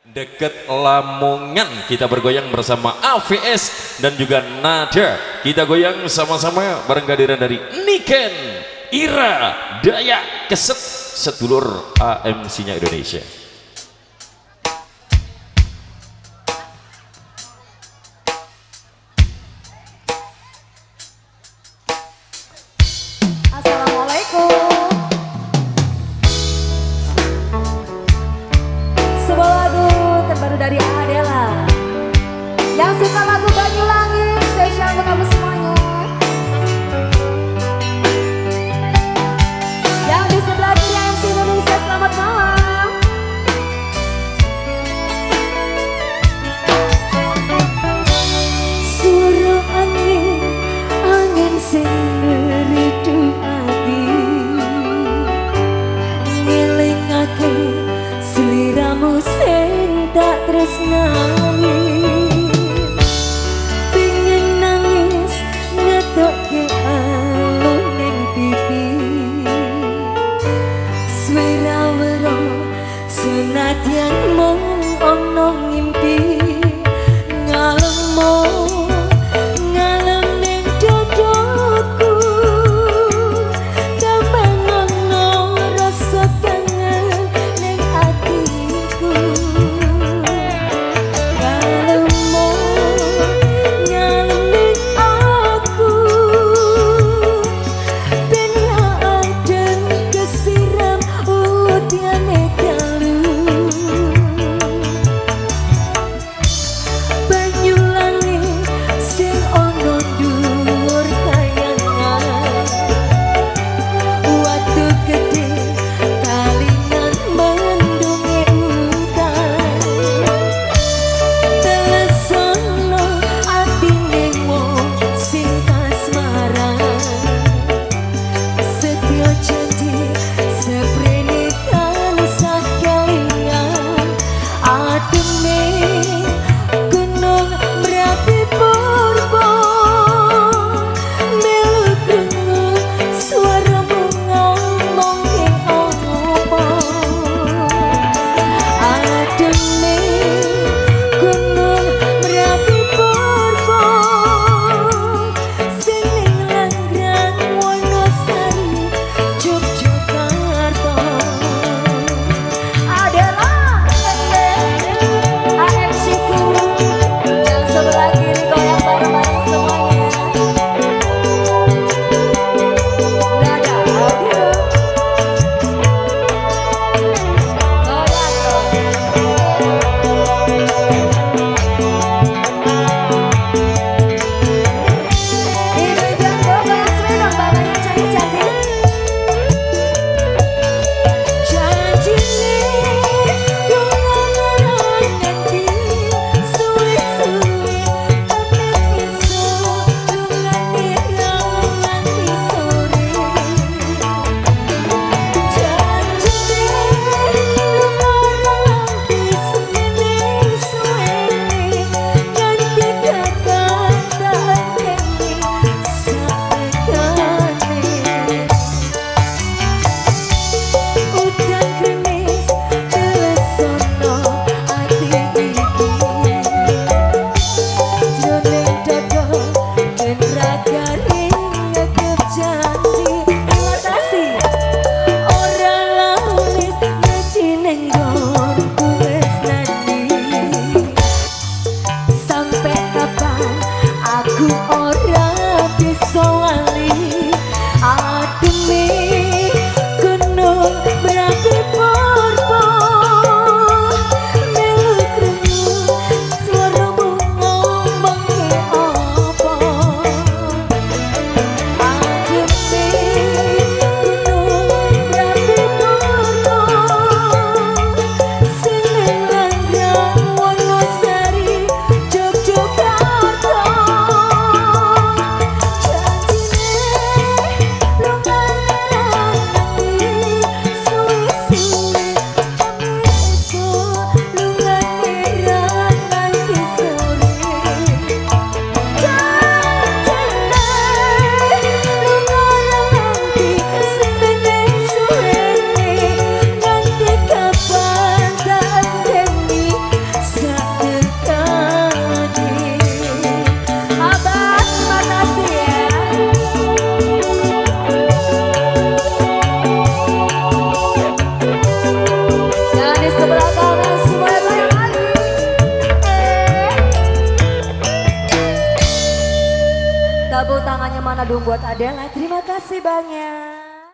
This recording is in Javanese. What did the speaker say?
Deket Lamongan. Kita bergoyang bersama AVS dan juga Nada. Kita goyang sama-sama bareng kehadiran dari Niken, Ira, Dayak, Keset, sedulur AMC-nya Indonesia. Dari Adela yang suka lagu Banyuwangi, spesial untuk kamu semuanya. Yang di sebelah kiri MC Indonesia, selamat malam. Suruh angin, angin sing ngeridu ati, ngelingake seliramu sing tak tresnani, pengen nangis ngetokke alun ning pipi, swara wero senadyan mung ono ngimpi, ngalemo ngalem ning dodoku, tambah ngono rasa kangen ning atiku. tangannya mana dong buat Adela. Terima kasih banyak.